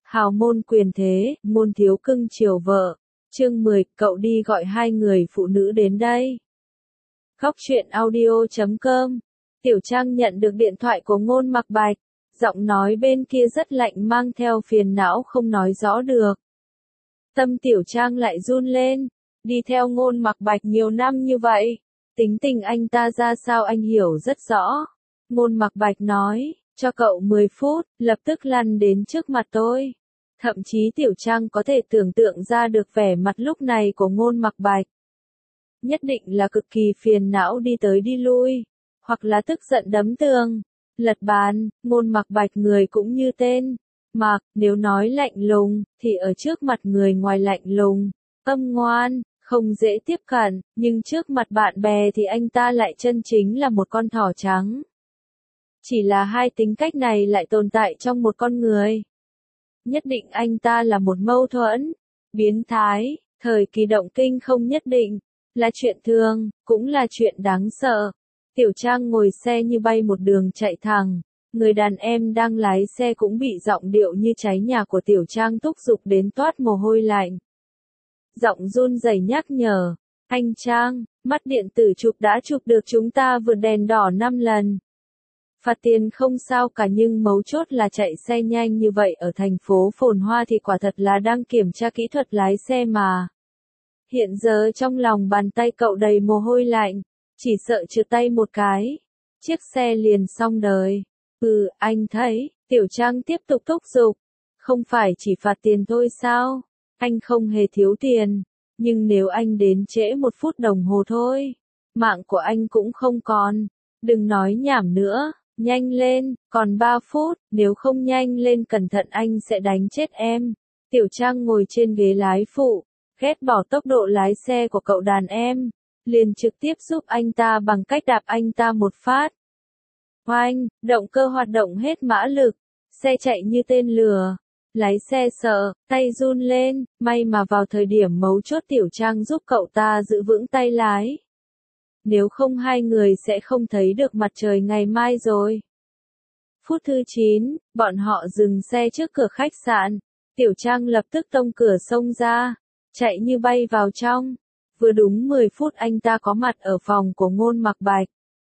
Hào môn quyền thế, môn thiếu cưng chiều vợ. Chương 10, cậu đi gọi hai người phụ nữ đến đây. Góc truyện audio.com. Tiểu Trang nhận được điện thoại của Ngôn Mặc Bạch. Giọng nói bên kia rất lạnh mang theo phiền não không nói rõ được. Tâm Tiểu Trang lại run lên. Đi theo Ngôn Mặc Bạch nhiều năm như vậy. Tính tình anh ta ra sao anh hiểu rất rõ. Ngôn Mặc Bạch nói, cho cậu 10 phút, lập tức lăn đến trước mặt tôi. Thậm chí Tiểu Trang có thể tưởng tượng ra được vẻ mặt lúc này của Ngôn Mặc Bạch. Nhất định là cực kỳ phiền não đi tới đi lui, hoặc là tức giận đấm tường, lật bàn. Ngôn Mặc Bạch người cũng như tên Mặc, nếu nói lạnh lùng, thì ở trước mặt người ngoài lạnh lùng, âm ngoan, không dễ tiếp cận, nhưng trước mặt bạn bè thì anh ta lại chân chính là một con thỏ trắng. Chỉ là hai tính cách này lại tồn tại trong một con người. Nhất định anh ta là một mâu thuẫn, biến thái, thời kỳ động kinh không nhất định, là chuyện thường, cũng là chuyện đáng sợ. Tiểu Trang ngồi xe như bay một đường chạy thẳng, người đàn em đang lái xe cũng bị giọng điệu như cháy nhà của Tiểu Trang thúc giục đến toát mồ hôi lạnh. Giọng run rẩy nhắc nhở, anh Trang, mắt điện tử chụp đã chụp được chúng ta vượt đèn đỏ 5 lần. Phạt tiền không sao cả nhưng mấu chốt là chạy xe nhanh như vậy ở thành phố phồn hoa thì quả thật là đang kiểm tra kỹ thuật lái xe mà. Hiện giờ trong lòng bàn tay cậu đầy mồ hôi lạnh, chỉ sợ trượt tay một cái, chiếc xe liền xong đời. Anh thấy, Tiểu Trang tiếp tục thúc giục, không phải chỉ phạt tiền thôi sao, anh không hề thiếu tiền, nhưng nếu anh đến trễ 1 phút đồng hồ thôi, mạng của anh cũng không còn, đừng nói nhảm nữa. Nhanh lên, còn 3 phút, nếu không nhanh lên cẩn thận anh sẽ đánh chết em. Tiểu Trang ngồi trên ghế lái phụ, ghét bỏ tốc độ lái xe của cậu đàn em, liền trực tiếp giúp anh ta bằng cách đạp anh ta một phát. Oanh, động cơ hoạt động hết mã lực, xe chạy như tên lửa. Lái xe sợ, tay run lên, may mà vào thời điểm mấu chốt Tiểu Trang giúp cậu ta giữ vững tay lái. Nếu không hai người sẽ không thấy được mặt trời ngày mai rồi. Phút thứ 9, bọn họ dừng xe trước cửa khách sạn. Tiểu Trang lập tức tông cửa xông ra, chạy như bay vào trong. Vừa đúng 10 phút anh ta có mặt ở phòng của Ngôn Mặc Bạch.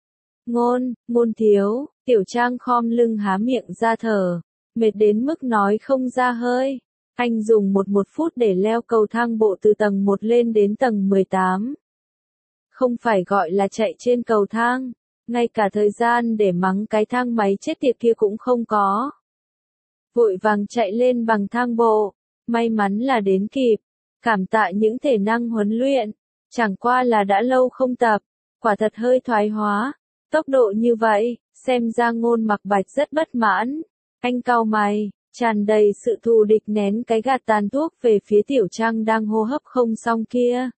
Ngôn thiếu, Tiểu Trang khom lưng há miệng ra thở, mệt đến mức nói không ra hơi. Anh dùng một phút để leo cầu thang bộ từ tầng 1 lên đến tầng 18. Không phải gọi là chạy trên cầu thang, ngay cả thời gian để mắng cái thang máy chết tiệt kia cũng không có. Vội vàng chạy lên bằng thang bộ, may mắn là đến kịp, cảm tạ những thể năng huấn luyện, chẳng qua là đã lâu không tập, quả thật hơi thoái hóa, tốc độ như vậy, xem ra Ngôn Mặc Bạch rất bất mãn. Anh cau mày, tràn đầy sự thù địch nén cái gạt tàn thuốc về phía Tiểu Trang đang hô hấp không xong kia.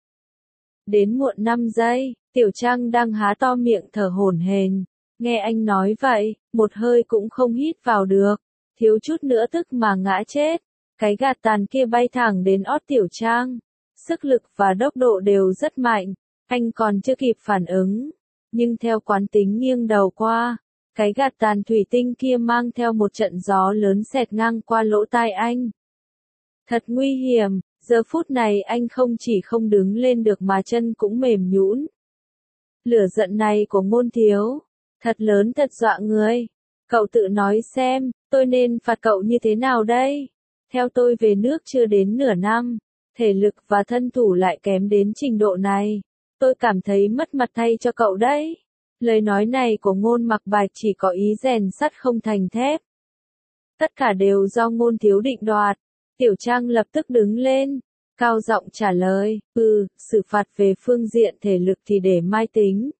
Đến muộn 5 giây, Tiểu Trang đang há to miệng thở hổn hển, nghe anh nói vậy, một hơi cũng không hít vào được, thiếu chút nữa tức mà ngã chết. Cái gạt tàn kia bay thẳng đến ót Tiểu Trang, sức lực và tốc độ đều rất mạnh, anh còn chưa kịp phản ứng, nhưng theo quán tính nghiêng đầu qua, cái gạt tàn thủy tinh kia mang theo một trận gió lớn xẹt ngang qua lỗ tai anh. Thật nguy hiểm. Giờ phút này anh không chỉ không đứng lên được mà chân cũng mềm nhũn. Lửa giận này của Ngôn thiếu, thật lớn thật dọa người. Cậu tự nói xem, tôi nên phạt cậu như thế nào đây? Theo tôi về nước chưa đến nửa năm, thể lực và thân thủ lại kém đến trình độ này. Tôi cảm thấy mất mặt thay cho cậu đấy. Lời nói này của Ngôn Mặc Bạch chỉ có ý rèn sắt không thành thép. Tất cả đều do Ngôn thiếu định đoạt. Tiểu Trang lập tức đứng lên, cao giọng trả lời, xử phạt về phương diện thể lực thì để mai tính.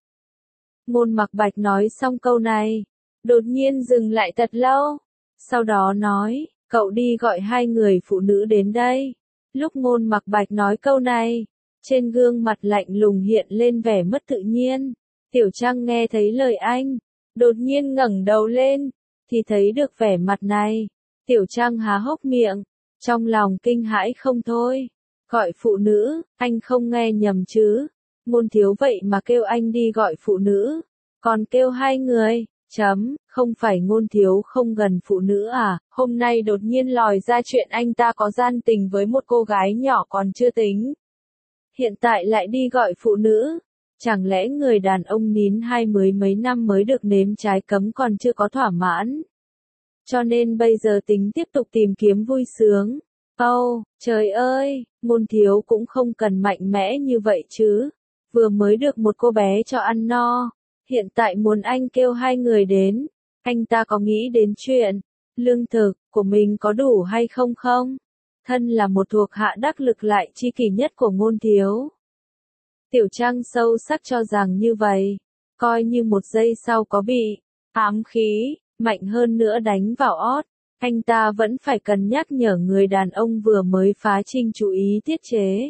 Ngôn Mặc Bạch nói xong câu này, đột nhiên dừng lại thật lâu, sau đó nói, cậu đi gọi hai người phụ nữ đến đây. Lúc Ngôn Mặc Bạch nói câu này, trên gương mặt lạnh lùng hiện lên vẻ mất tự nhiên. Tiểu Trang nghe thấy lời anh, đột nhiên ngẩng đầu lên, thì thấy được vẻ mặt này. Tiểu Trang há hốc miệng, trong lòng kinh hãi không thôi. Gọi phụ nữ, anh không nghe nhầm chứ? Ngôn thiếu vậy mà kêu anh đi gọi phụ nữ, còn kêu hai người, Không phải Ngôn Thiếu không gần phụ nữ à, hôm nay đột nhiên lòi ra chuyện anh ta có gian tình với một cô gái nhỏ còn chưa tính. Hiện tại lại đi gọi phụ nữ. Chẳng lẽ người đàn ông nín hai mới mấy năm mới được nếm trái cấm còn chưa có thỏa mãn? Cho nên bây giờ tính tiếp tục tìm kiếm vui sướng. Trời ơi, Ngôn Thiếu cũng không cần mạnh mẽ như vậy chứ. Vừa mới được một cô bé cho ăn no. Hiện tại muốn anh kêu hai người đến. Anh ta có nghĩ đến chuyện lương thực của mình có đủ hay không không? Thân là một thuộc hạ đắc lực lại chi kỷ nhất của Ngôn Thiếu. Tiểu Trang sâu sắc cho rằng như vậy. Coi như một giây sau có bị ám khí mạnh hơn nữa đánh vào ót, anh ta vẫn phải cần nhắc nhở người đàn ông vừa mới phá trinh chú ý tiết chế.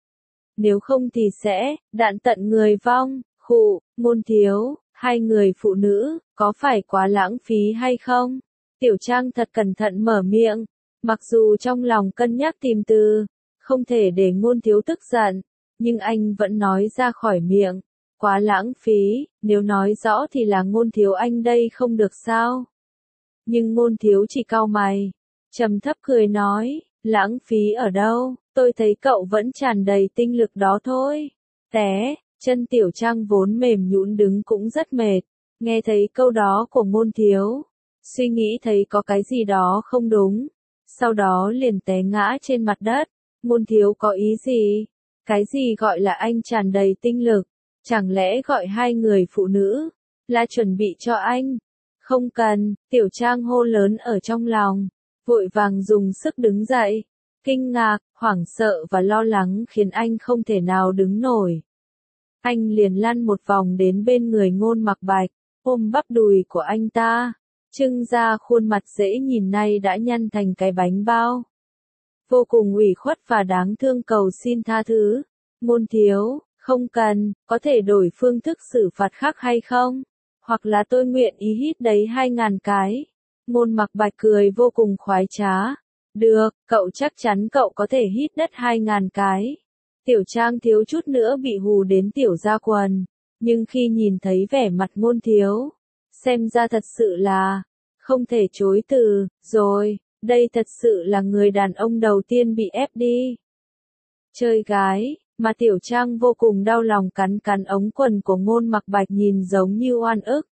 Nếu không thì sẽ đạn tận người vong. Ngôn Thiếu, hai người phụ nữ, có phải quá lãng phí hay không? Tiểu Trang thật cẩn thận mở miệng, mặc dù trong lòng cân nhắc tìm từ, không thể để Ngôn Thiếu tức giận, nhưng anh vẫn nói ra khỏi miệng. Quá lãng phí, nếu nói rõ thì là Ngôn Thiếu anh đây không được sao? Nhưng Ngôn Thiếu chỉ cau mày, trầm thấp cười nói, lãng phí ở đâu, tôi thấy cậu vẫn tràn đầy tinh lực đó thôi. Chân Tiểu Trang vốn mềm nhũn đứng cũng rất mệt, nghe thấy câu đó của Ngôn Thiếu, suy nghĩ thấy có cái gì đó không đúng, sau đó liền té ngã trên mặt đất. Ngôn Thiếu có ý gì? Cái gì gọi là anh tràn đầy tinh lực? Chẳng lẽ gọi hai người phụ nữ là chuẩn bị cho anh? Không cần, Tiểu Trang hô lớn ở trong lòng, vội vàng dùng sức đứng dậy. Kinh ngạc, hoảng sợ và lo lắng khiến anh không thể nào đứng nổi. Anh liền lăn một vòng đến bên người Ngôn Mặc Bạch, ôm bắp đùi của anh ta, trưng ra khuôn mặt dễ nhìn nay đã nhăn thành cái bánh bao. Vô cùng ủy khuất và đáng thương cầu xin tha thứ. Ngôn Thiếu, không cần, có thể đổi phương thức xử phạt khác hay không? Hoặc là tôi nguyện ý hít đấy 2.000 cái. Ngôn Mặc Bạch cười vô cùng khoái trá. Được, cậu chắc chắn cậu có thể hít đất 2.000 cái. Tiểu Trang thiếu chút nữa bị hù đến tiểu ra quần, nhưng khi nhìn thấy vẻ mặt Ngôn Thiếu, xem ra thật sự là không thể chối từ, rồi, đây thật sự là người đàn ông đầu tiên bị ép đi chơi gái, mà Tiểu Trang vô cùng đau lòng cắn cắn ống quần của Ngôn Mặc Bạch nhìn giống như oan ức.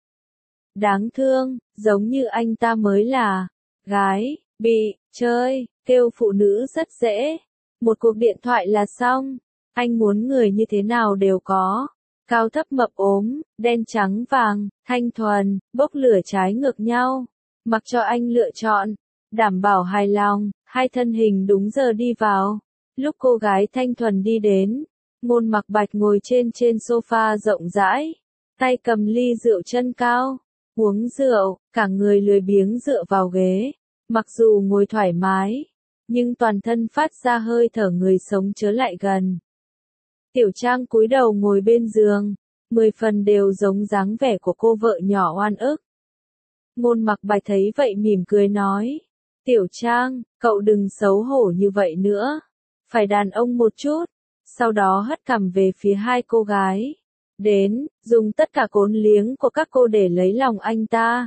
Đáng thương, giống như anh ta mới là gái, bị chơi, kêu phụ nữ rất dễ. Một cuộc điện thoại là xong, anh muốn người như thế nào đều có. Cao thấp mập ốm, đen trắng vàng, thanh thuần, bốc lửa trái ngược nhau. Mặc cho anh lựa chọn, đảm bảo hài lòng, hai thân hình đúng giờ đi vào. Lúc cô gái thanh thuần đi đến, Ngôn Mặc Bạch ngồi trên sofa rộng rãi, tay cầm ly rượu chân cao, uống rượu, cả người lười biếng dựa vào ghế. Mặc dù ngồi thoải mái, nhưng toàn thân phát ra hơi thở người sống chớ lại gần. Tiểu Trang cúi đầu ngồi bên giường, 10 phần đều giống dáng vẻ của cô vợ nhỏ oan ức. Ngôn Mặc Bạch thấy vậy mỉm cười nói, Tiểu Trang, cậu đừng xấu hổ như vậy nữa, phải đàn ông một chút. Sau đó hất cằm về phía hai cô gái, đến, dùng tất cả vốn liếng của các cô để lấy lòng anh ta.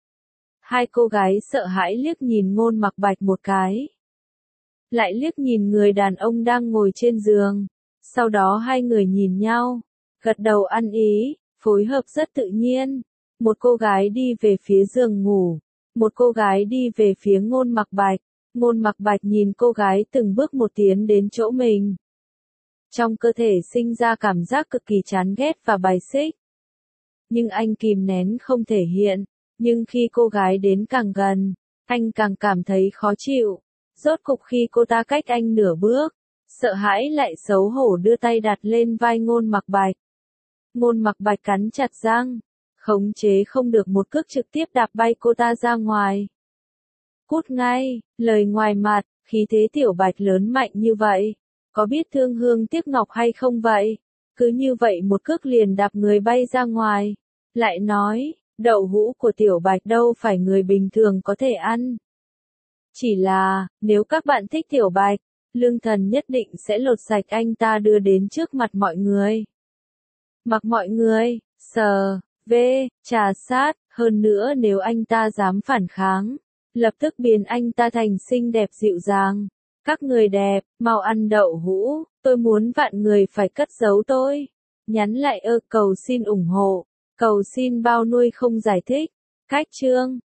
Hai cô gái sợ hãi liếc nhìn Ngôn Mặc Bạch một cái, lại liếc nhìn người đàn ông đang ngồi trên giường. Sau đó hai người nhìn nhau, gật đầu ăn ý, phối hợp rất tự nhiên. Một cô gái đi về phía giường ngủ, một cô gái đi về phía Ngôn Mặc Bạch. Ngôn Mặc Bạch nhìn cô gái từng bước một tiến đến chỗ mình. Trong cơ thể sinh ra cảm giác cực kỳ chán ghét và bài xích. Nhưng anh kìm nén không thể hiện, nhưng khi cô gái đến càng gần, anh càng cảm thấy khó chịu. Rốt cục khi cô ta cách anh nửa bước, sợ hãi lại xấu hổ đưa tay đặt lên vai Ngôn Mặc Bạch. Ngôn Mặc Bạch cắn chặt răng, khống chế không được một cước trực tiếp đạp bay cô ta ra ngoài. Cút ngay, lời ngoài mặt, khí thế Tiểu Bạch lớn mạnh như vậy, có biết thương hương tiếc ngọc hay không vậy? Cứ như vậy một cước liền đạp người bay ra ngoài. Lại nói, đậu hũ của Tiểu Bạch đâu phải người bình thường có thể ăn. Chỉ là, nếu các bạn thích Tiểu Bạch, Lương Thần nhất định sẽ lột sạch anh ta đưa đến trước mặt mọi người. Mặc mọi người, sờ, trà sát, Hơn nữa nếu anh ta dám phản kháng, lập tức biến anh ta thành xinh đẹp dịu dàng. Các người đẹp, mau ăn đậu hũ, tôi muốn vạn người phải cất giấu tôi. Nhắn lại cầu xin ủng hộ, cầu xin bao nuôi không giải thích. Khách trương.